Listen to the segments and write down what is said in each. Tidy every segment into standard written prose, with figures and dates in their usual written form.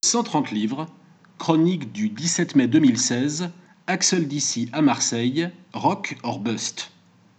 130 livres, chronique du 17 mai 2016, Axel Dissy à Marseille, rock or bust.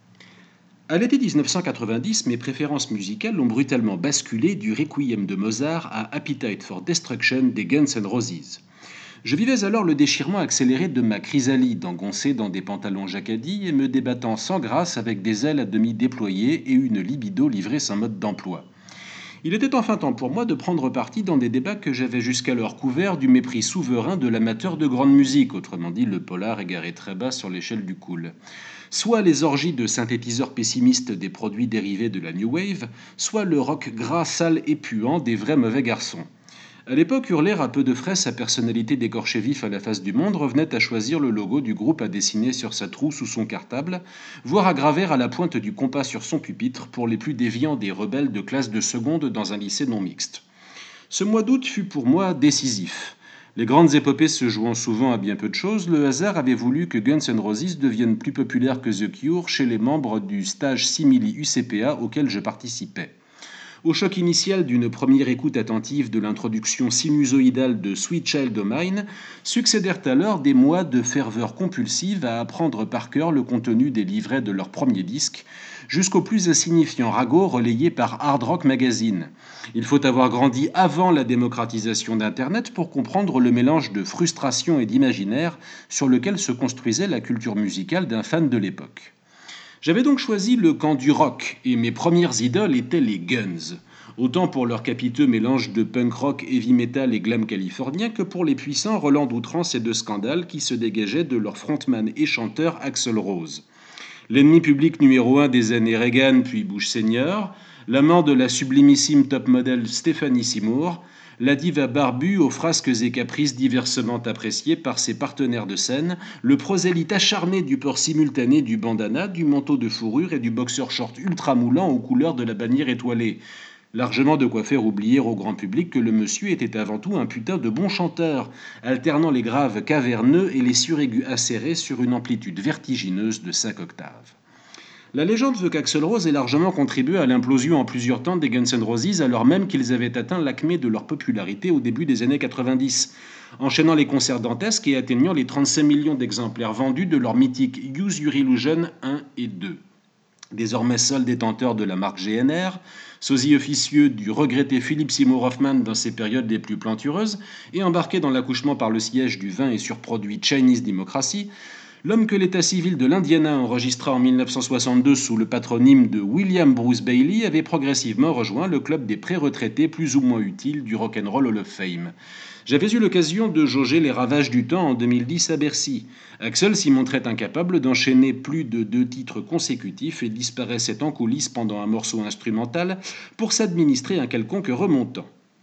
À l'été 1990, mes préférences musicales ont brutalement basculé du Requiem de Mozart à Appetite for Destruction des Guns N' Roses. Je vivais alors le déchirement accéléré de ma chrysalide, engoncée dans des pantalons jacadis et me débattant sans grâce avec des ailes à demi déployées et une libido livrée sans mode d'emploi. Il était enfin temps pour moi de prendre parti dans des débats que j'avais jusqu'alors couverts du mépris souverain de l'amateur de grande musique, autrement dit le polar égaré très bas sur l'échelle du cool. Soit les orgies de synthétiseurs pessimistes des produits dérivés de la New Wave, soit le rock gras, sale et puant des vrais mauvais garçons. À l'époque, hurler à peu de frais sa personnalité d'écorché vif à la face du monde revenait à choisir le logo du groupe à dessiner sur sa trousse ou son cartable, voire à graver à la pointe du compas sur son pupitre pour les plus déviants des rebelles de classe de seconde dans un lycée non mixte. Ce mois d'août fut pour moi décisif. Les grandes épopées se jouant souvent à bien peu de choses, le hasard avait voulu que Guns N' Roses devienne plus populaire que The Cure chez les membres du stage simili UCPA auquel je participais. Au choc initial d'une première écoute attentive de l'introduction sinusoïdale de Sweet Child O' Mine, succédèrent alors des mois de ferveur compulsive à apprendre par cœur le contenu des livrets de leur premier disque, jusqu'au plus insignifiant ragot relayé par Hard Rock Magazine. Il faut avoir grandi avant la démocratisation d'Internet pour comprendre le mélange de frustration et d'imaginaire sur lequel se construisait la culture musicale d'un fan de l'époque. J'avais donc choisi le camp du rock, et mes premières idoles étaient les Guns. Autant pour leur capiteux mélange de punk rock, heavy metal et glam californien que pour les puissants relents d'outrance et de scandale qui se dégageaient de leur frontman et chanteur Axl Rose. L'ennemi public numéro 1 des années Reagan puis Bush Senior, l'amant de la sublimissime top model Stephanie Seymour, la diva barbue aux frasques et caprices diversement appréciés par ses partenaires de scène, le prosélyte acharné du port simultané du bandana, du manteau de fourrure et du boxer short ultra moulant aux couleurs de la bannière étoilée. Largement de quoi faire oublier au grand public que le monsieur était avant tout un putain de bon chanteur, alternant les graves caverneux et les suraigus acérés sur une amplitude vertigineuse de 5 octaves. La légende veut qu'Axl Rose ait largement contribué à l'implosion en plusieurs temps des Guns N' Roses alors même qu'ils avaient atteint l'acmé de leur popularité au début des années 90, enchaînant les concerts dantesques et atteignant les 35 millions d'exemplaires vendus de leur mythique Use Your Illusion 1 et 2. Désormais seul détenteur de la marque GNR, sosie officieux du regretté Philip Seymour Hoffman dans ses périodes les plus plantureuses, et embarqué dans l'accouchement par le siège du vain et surproduit Chinese Democracy, l'homme que l'état civil de l'Indiana enregistra en 1962 sous le patronyme de William Bruce Bailey avait progressivement rejoint le club des pré-retraités plus ou moins utiles du Rock'n'Roll Hall of Fame. J'avais eu l'occasion de jauger les ravages du temps en 2010 à Bercy. Axl s'y montrait incapable d'enchaîner plus de 2 titres consécutifs et disparaissait en coulisses pendant un morceau instrumental pour s'administrer un quelconque remontant.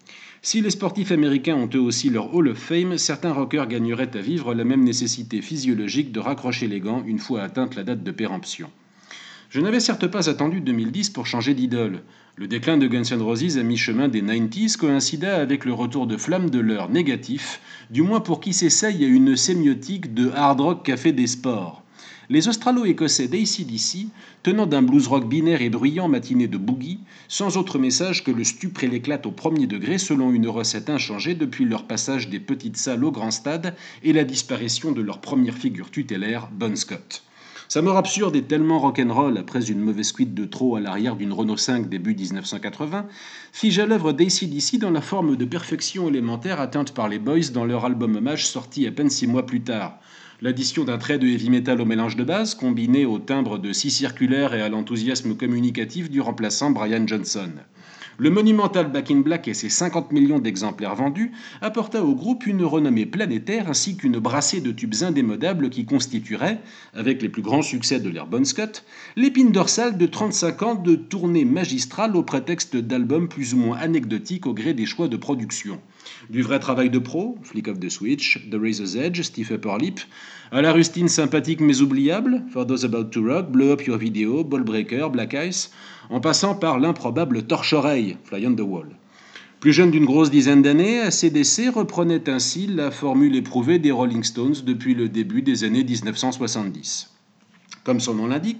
Si les sportifs américains ont eux aussi leur Hall of Fame, certains rockers gagneraient à vivre la même nécessité physiologique de raccrocher les gants une fois atteinte la date de péremption. Je n'avais certes pas attendu 2010 pour changer d'idole. Le déclin de Guns N' Roses à mi-chemin des 90s coïncida avec le retour de flamme de l'heure négatif, du moins pour qui s'essaye à une sémiotique de hard rock café des sports. Les Australo-Écossais d'ACDC, tenant d'un blues rock binaire et bruyant matiné de boogie, sans autre message que le stupre et l'éclate au premier degré selon une recette inchangée depuis leur passage des petites salles au grand stade et la disparition de leur première figure tutélaire, Bon Scott. Sa mort absurde est tellement rock'n'roll après une mauvaise cuite de trop à l'arrière d'une Renault 5 début 1980, fige à l'œuvre d'ACDC dans la forme de perfection élémentaire atteinte par les Boys dans leur album hommage sorti à peine 6 mois plus tard. L'addition d'un trait de heavy metal au mélange de base, combiné au timbre de scie circulaire et à l'enthousiasme communicatif du remplaçant Brian Johnson. Le monumental Back in Black et ses 50 millions d'exemplaires vendus apporta au groupe une renommée planétaire ainsi qu'une brassée de tubes indémodables qui constitueraient, avec les plus grands succès de l'ère Bon Scott, l'épine dorsale de 35 ans de tournées magistrales au prétexte d'albums plus ou moins anecdotiques au gré des choix de production. Du vrai travail de pro, Flick of the Switch, The Razor's Edge, Stiff Upper Lip, à la rustine sympathique mais oubliable, For Those About to Rock, Blow Up Your Video, Ballbreaker, Black Ice, en passant par l'improbable Torche-Oreille, Fly on the Wall. Plus jeune d'une grosse dizaine d'années, AC/DC reprenait ainsi la formule éprouvée des Rolling Stones depuis le début des années 1970. Comme son nom l'indique,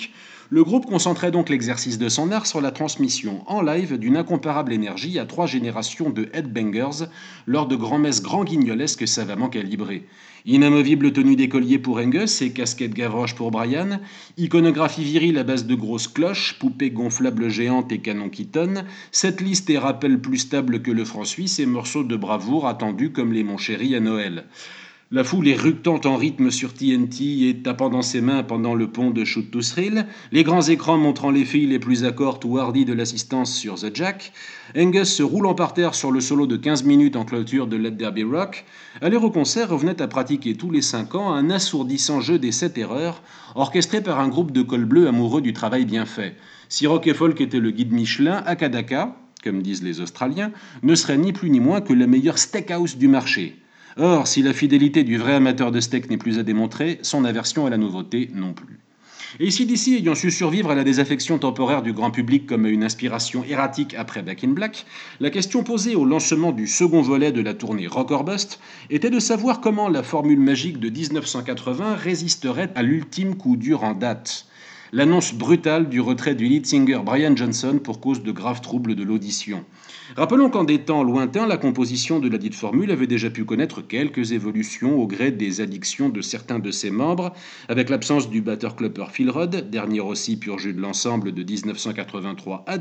Le groupe concentrait donc l'exercice de son art sur la transmission en live d'une incomparable énergie à 3 générations de headbangers lors de grands-messes grand guignolesques savamment calibrées. Inamovible tenue d'écolier pour Angus et casquette Gavroche pour Brian, iconographie virile à base de grosses cloches, poupées gonflables géantes et canons qui tonnent, cette liste et rappel plus stable que le franc suisse et morceaux de bravoure attendus comme les Mon Chéri à Noël. La foule éructant en rythme sur TNT et tapant dans ses mains pendant le pont de Shoot to Thrill, les grands écrans montrant les filles les plus accortes ou hardies de l'assistance sur The Jack, Angus se roulant par terre sur le solo de 15 minutes en clôture de Let There Be Rock, aller au concert revenait à pratiquer tous les 5 ans un assourdissant jeu des 7 erreurs, orchestré par un groupe de col bleu amoureux du travail bien fait. Si rock et folk était le guide Michelin, Akadaka, comme disent les Australiens, ne serait ni plus ni moins que la meilleure steakhouse du marché. Or, si la fidélité du vrai amateur de steak n'est plus à démontrer, son aversion à la nouveauté non plus. Et AC/DC ayant su survivre à la désaffection temporaire du grand public comme à une inspiration erratique après Back in Black, la question posée au lancement du second volet de la tournée Rock or Bust était de savoir comment la formule magique de 1980 résisterait à l'ultime coup dur en date. L'annonce brutale du retrait du lead singer Brian Johnson pour cause de graves troubles de l'audition. Rappelons qu'en des temps lointains, la composition de la dite formule avait déjà pu connaître quelques évolutions au gré des addictions de certains de ses membres, avec l'absence du batteur Clupper Phil Rudd, dernier aussi pur jus de l'ensemble de 1983 à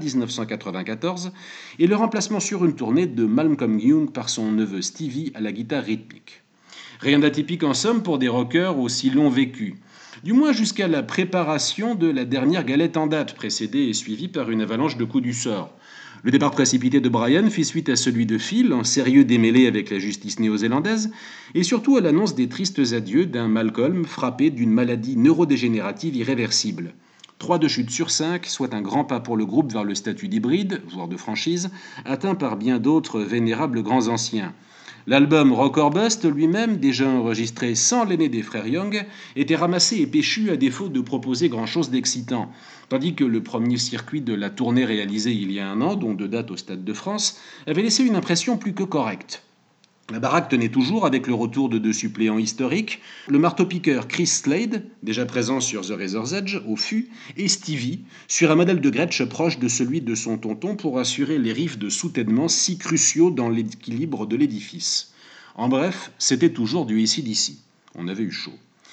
1994, et le remplacement sur une tournée de Malcolm Young par son neveu Stevie à la guitare rythmique. Rien d'atypique en somme pour des rockers aussi long vécus. Du moins jusqu'à la préparation de la dernière galette en date, précédée et suivie par une avalanche de coups du sort. Le départ précipité de Brian fit suite à celui de Phil, en sérieux démêlé avec la justice néo-zélandaise, et surtout à l'annonce des tristes adieux d'un Malcolm frappé d'une maladie neurodégénérative irréversible. 3 de chute sur 5, soit un grand pas pour le groupe vers le statut d'hybride, voire de franchise, atteint par bien d'autres vénérables grands anciens. L'album Rock or Bust lui-même, déjà enregistré sans l'aîné des frères Young, était ramassé et péchu à défaut de proposer grand-chose d'excitant, tandis que le premier circuit de la tournée réalisée il y a un an, dont 2 dates au Stade de France, avait laissé une impression plus que correcte. La baraque tenait toujours avec le retour de 2 suppléants historiques, le marteau-piqueur Chris Slade, déjà présent sur The Razor's Edge, au fût, et Stevie, sur un modèle de Gretsch proche de celui de son tonton pour assurer les riffs de soutènement si cruciaux dans l'équilibre de l'édifice. En bref, c'était toujours du AC/DC. On avait eu chaud.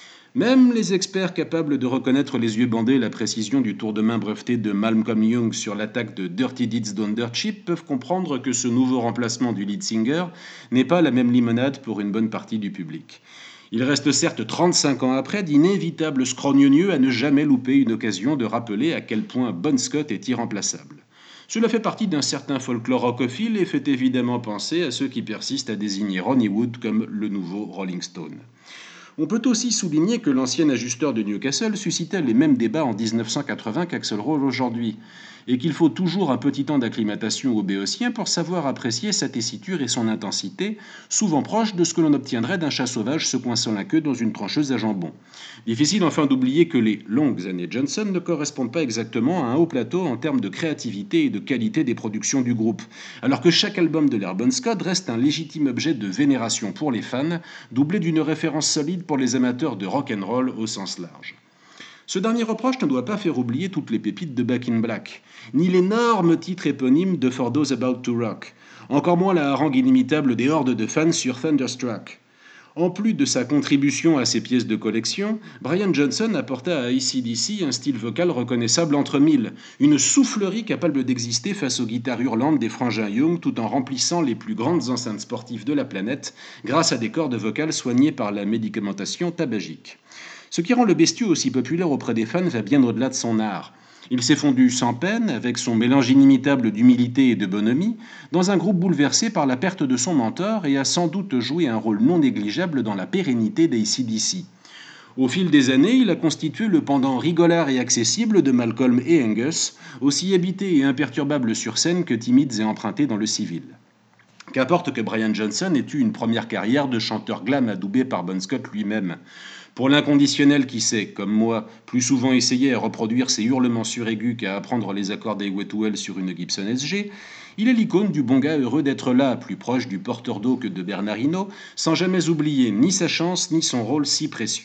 Même les experts capables de reconnaître les yeux bandés la précision du tour de main breveté de Malcolm Young sur l'attaque de Dirty Deeds Done Dirt Cheap peuvent comprendre que ce nouveau remplacement du lead singer n'est pas la même limonade pour une bonne partie du public. Il reste certes 35 ans après d'inévitables scrognonieux à ne jamais louper une occasion de rappeler à quel point Bon Scott est irremplaçable. Cela fait partie d'un certain folklore rockophile et fait évidemment penser à ceux qui persistent à désigner Ronnie Wood comme le nouveau Rolling Stone. On peut aussi souligner que l'ancien ajusteur de Newcastle suscitait les mêmes débats en 1980 qu'Axl Rose aujourd'hui, et qu'il faut toujours un petit temps d'acclimatation au béotien pour savoir apprécier sa tessiture et son intensité, souvent proche de ce que l'on obtiendrait d'un chat sauvage se coinçant la queue dans une trancheuse à jambon. Difficile enfin d'oublier que les longues années Johnson ne correspondent pas exactement à un haut plateau en termes de créativité et de qualité des productions du groupe, alors que chaque album de l'Air Bon Scott reste un légitime objet de vénération pour les fans, doublé d'une référence solide pour les amateurs de rock and roll au sens large. Ce dernier reproche ne doit pas faire oublier toutes les pépites de Back in Black, ni l'énorme titre éponyme de For Those About to Rock, encore moins la harangue inimitable des hordes de fans sur Thunderstruck. En plus de sa contribution à ces pièces de collection, Brian Johnson apporta à AC/DC un style vocal reconnaissable entre mille, une soufflerie capable d'exister face aux guitares hurlantes des frangins Young tout en remplissant les plus grandes enceintes sportives de la planète grâce à des cordes vocales soignées par la médicamentation tabagique. Ce qui rend le bestiau aussi populaire auprès des fans va bien au-delà de son art. Il s'est fondu sans peine, avec son mélange inimitable d'humilité et de bonhomie, dans un groupe bouleversé par la perte de son mentor et a sans doute joué un rôle non négligeable dans la pérennité d'AC/DC. Au fil des années, il a constitué le pendant rigolard et accessible de Malcolm et Angus, aussi habités et imperturbables sur scène que timides et empruntés dans le civil. Qu'importe que Brian Johnson ait eu une première carrière de chanteur glam adoubé par Bon Scott lui-même. Pour l'inconditionnel qui sait, comme moi, plus souvent essayer à reproduire ses hurlements suraigus qu'à apprendre les accords des Wetwell sur une Gibson SG, il est l'icône du bon gars heureux d'être là, plus proche du porteur d'eau que de Bernard Hinault, sans jamais oublier ni sa chance ni son rôle si précieux.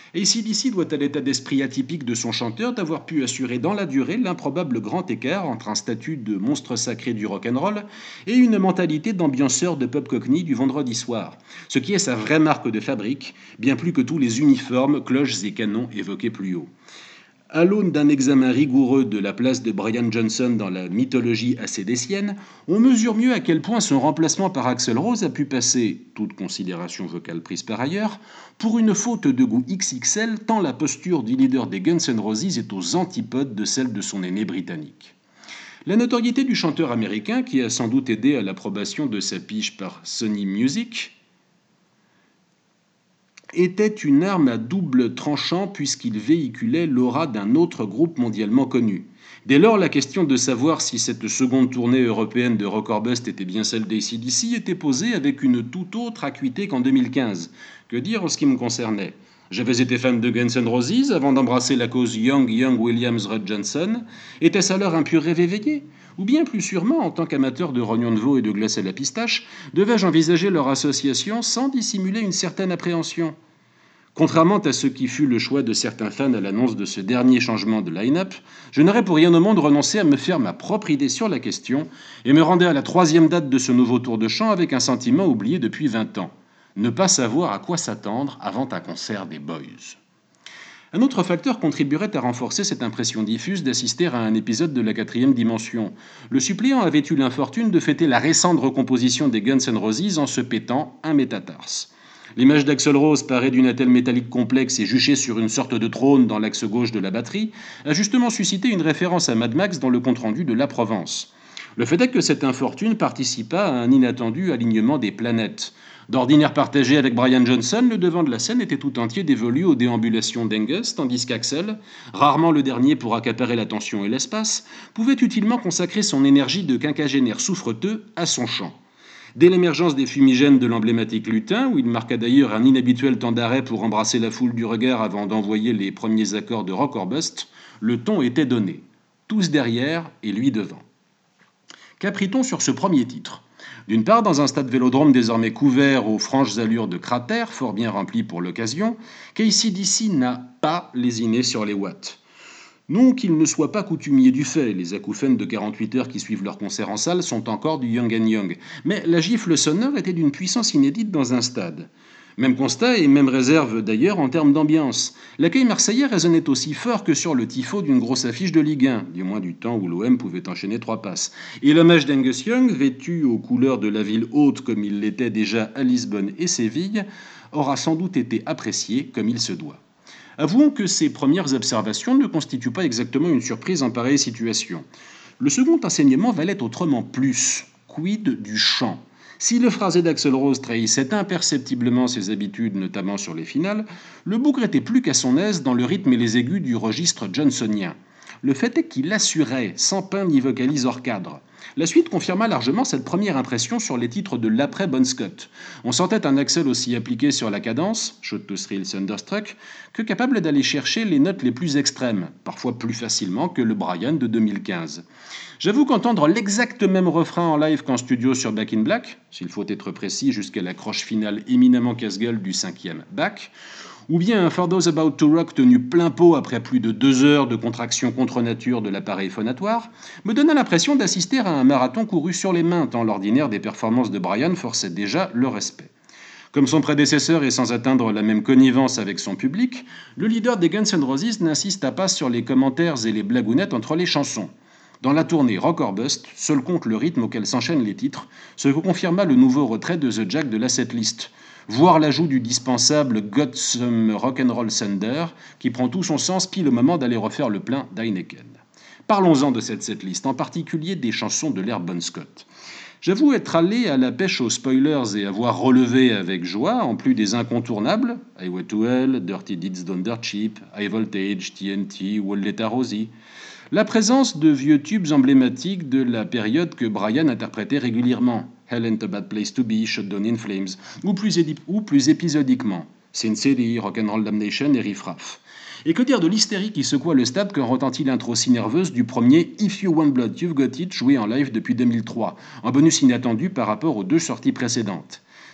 AC/DC doit à l'état d'esprit atypique de son chanteur d'avoir pu assurer dans la durée l'improbable grand écart entre un statut de monstre sacré du rock'n'roll et une mentalité d'ambianceur de pop cockney du vendredi soir, ce qui est sa vraie marque de fabrique, bien plus que tous les uniformes, cloches et canons évoqués plus haut. À l'aune d'un examen rigoureux de la place de Brian Johnson dans la mythologie acédécienne, on mesure mieux à quel point son remplacement par Axl Rose a pu passer, toute considération vocale prise par ailleurs, pour une faute de goût XXL tant la posture du leader des Guns N' Roses est aux antipodes de celle de son aîné britannique. La notoriété du chanteur américain, qui a sans doute aidé à l'approbation de sa pige par Sony Music, était une arme à double tranchant puisqu'il véhiculait l'aura d'un autre groupe mondialement connu. Dès lors, la question de savoir si cette seconde tournée européenne de Rock or Bust était bien celle d'AC/DC était posée avec une toute autre acuité qu'en 2015. Que dire en ce qui me concernait ? J'avais été fan de Guns N' Roses avant d'embrasser la cause Young Williams Rudd Johnson. Était-ce alors un pur rêve éveillé ? Ou bien plus sûrement, en tant qu'amateur de rognons de veau et de glace à la pistache, devais-je envisager leur association sans dissimuler une certaine appréhension ? Contrairement à ce qui fut le choix de certains fans à l'annonce de ce dernier changement de line-up, je n'aurais pour rien au monde renoncé à me faire ma propre idée sur la question et me rendais à la 3e date de ce nouveau tour de chant avec un sentiment oublié depuis 20 ans. Ne pas savoir à quoi s'attendre avant un concert des Boys. Un autre facteur contribuerait à renforcer cette impression diffuse d'assister à un épisode de la 4e dimension. Le suppléant avait eu l'infortune de fêter la récente recomposition des Guns N' Roses en se pétant un métatarse. L'image d'Axl Rose parée d'une attelle métallique complexe et juchée sur une sorte de trône dans l'axe gauche de la batterie a justement suscité une référence à Mad Max dans le compte-rendu de La Provence. Le fait est que cette infortune participa à un inattendu alignement des planètes. D'ordinaire partagé avec Brian Johnson, le devant de la scène était tout entier dévolu aux déambulations d'Angus, tandis qu'Axl, rarement le dernier pour accaparer l'attention et l'espace, pouvait utilement consacrer son énergie de quinquagénaire souffreteux à son chant. Dès l'émergence des fumigènes de l'emblématique lutin, où il marqua d'ailleurs un inhabituel temps d'arrêt pour embrasser la foule du regard avant d'envoyer les premiers accords de Rock or Bust, le ton était donné. Tous derrière et lui devant. Qu'apprit-on sur ce premier titre ? D'une part, dans un stade vélodrome désormais couvert aux franches allures de cratères, fort bien rempli pour l'occasion, qu'AC/DC n'a pas lésiné sur les watts. Non qu'il ne soit pas coutumier du fait, les acouphènes de 48 heures qui suivent leur concert en salle sont encore du Young and Young, mais la gifle sonore était d'une puissance inédite dans un stade. Même constat et même réserve d'ailleurs en termes d'ambiance. L'accueil marseillais résonnait aussi fort que sur le tifo d'une grosse affiche de Ligue 1, du moins du temps où l'OM pouvait enchaîner 3 passes. Et l'hommage d'Angus Young, vêtu aux couleurs de la ville haute comme il l'était déjà à Lisbonne et Séville, aura sans doute été apprécié comme il se doit. Avouons que ces premières observations ne constituent pas exactement une surprise en pareille situation. Le second enseignement valait autrement plus. Quid du chant ? Si le phrasé d'Axl Rose trahissait imperceptiblement ses habitudes, notamment sur les finales, le bougre était plus qu'à son aise dans le rythme et les aigus du registre johnsonien. Le fait est qu'il assurait, sans pain ni vocalise hors cadre. La suite confirma largement cette première impression sur les titres de l'après Bon Scott. On sentait un Axl aussi appliqué sur la cadence, Shout to Thrill Thunderstruck, que capable d'aller chercher les notes les plus extrêmes, parfois plus facilement que le Brian de 2015. J'avoue qu'entendre l'exact même refrain en live qu'en studio sur Back in Black, s'il faut être précis jusqu'à l'accroche finale éminemment casse-gueule du 5e Back, ou bien un For Those About to Rock tenu plein pot après plus de 2 heures de contraction contre nature de l'appareil phonatoire, me donna l'impression d'assister à un marathon couru sur les mains, tant l'ordinaire des performances de Brian forçait déjà le respect. Comme son prédécesseur et sans atteindre la même connivence avec son public, le leader des Guns N' Roses n'insista pas sur les commentaires et les blagounettes entre les chansons. Dans la tournée Rock or Bust, seul compte le rythme auquel s'enchaînent les titres, ce que confirma le nouveau retrait de The Jack de la setlist, voire l'ajout du dispensable Got Some Rock'n'Roll Thunder, qui prend tout son sens pile au moment d'aller refaire le plein d'Heineken. Parlons-en de cette setlist, en particulier des chansons de l'ère Bon Scott. J'avoue être allé à la pêche aux spoilers et avoir relevé avec joie, en plus des incontournables, Highway to Hell, Dirty Deeds Done Dirt Cheap, High Voltage, TNT, Walletta Rosie, la présence de vieux tubes emblématiques de la période que Brian interprétait régulièrement, Hell Ain't a Bad Place to Be, Shutdown in Flames, ou plus épisodiquement, Sin City, Rock'n'Roll Damnation et Riff Raff. Et que dire de l'hystérie qui secoua le stade quand retentit l'intro si nerveuse du premier If You Want Blood, You've Got It, joué en live depuis 2003, un bonus inattendu par rapport aux 2 sorties précédentes.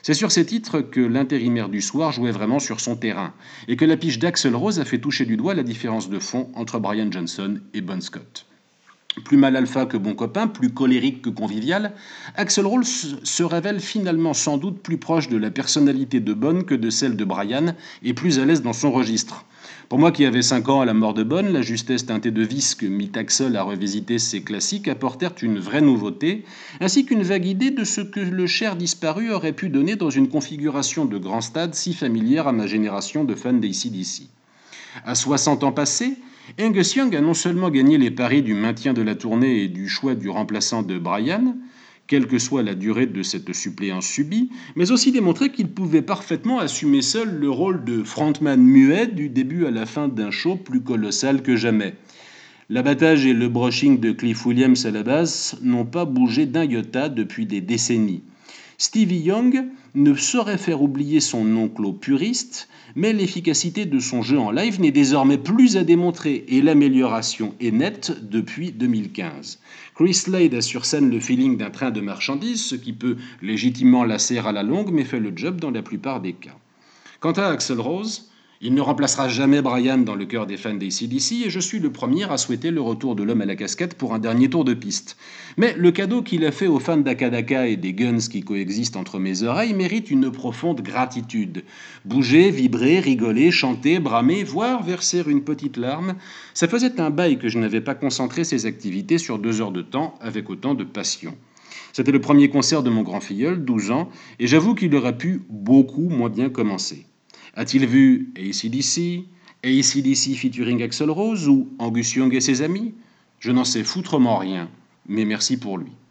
C'est sur ces titres que l'intérimaire du soir jouait vraiment sur son terrain, et que la pige d'Axl Rose a fait toucher du doigt la différence de fond entre Brian Johnson et Bon Scott. Plus mal alpha que bon copain, plus colérique que convivial, Axl Rose se révèle finalement sans doute plus proche de la personnalité de Bon que de celle de Brian, et plus à l'aise dans son registre. Pour moi qui avais 5 ans à la mort de Bon, la justesse teintée de vice que mit Axl à revisiter ses classiques apportèrent une vraie nouveauté, ainsi qu'une vague idée de ce que le cher disparu aurait pu donner dans une configuration de grand stade si familière à ma génération de fans d'ACDC. À 60 ans passés, Angus Young a non seulement gagné les paris du maintien de la tournée et du choix du remplaçant de Brian, quelle que soit la durée de cette suppléance subie, mais aussi démontré qu'il pouvait parfaitement assumer seul le rôle de frontman muet du début à la fin d'un show plus colossal que jamais. L'abattage et le brushing de Cliff Williams à la basse n'ont pas bougé d'un iota depuis des décennies. Stevie Young ne saurait faire oublier son oncle puriste, mais l'efficacité de son jeu en live n'est désormais plus à démontrer et l'amélioration est nette depuis 2015. Chris Slade a sur scène le feeling d'un train de marchandises, ce qui peut légitimement lasser à la longue, mais fait le job dans la plupart des cas. Quant à Axl Rose, il ne remplacera jamais Brian dans le cœur des fans d'ACDC et je suis le premier à souhaiter le retour de l'homme à la casquette pour un dernier tour de piste. Mais le cadeau qu'il a fait aux fans d'Akadaka et des Guns qui coexistent entre mes oreilles mérite une profonde gratitude. Bouger, vibrer, rigoler, chanter, bramer, voire verser une petite larme, ça faisait un bail que je n'avais pas concentré ces activités sur 2 heures de temps avec autant de passion. C'était le premier concert de mon grand filleul, 12 ans, et j'avoue qu'il aurait pu beaucoup moins bien commencer. A-t-il vu AC/DC, AC/DC featuring Axl Rose ou Angus Young et ses amis? Je n'en sais foutrement rien, mais merci pour lui.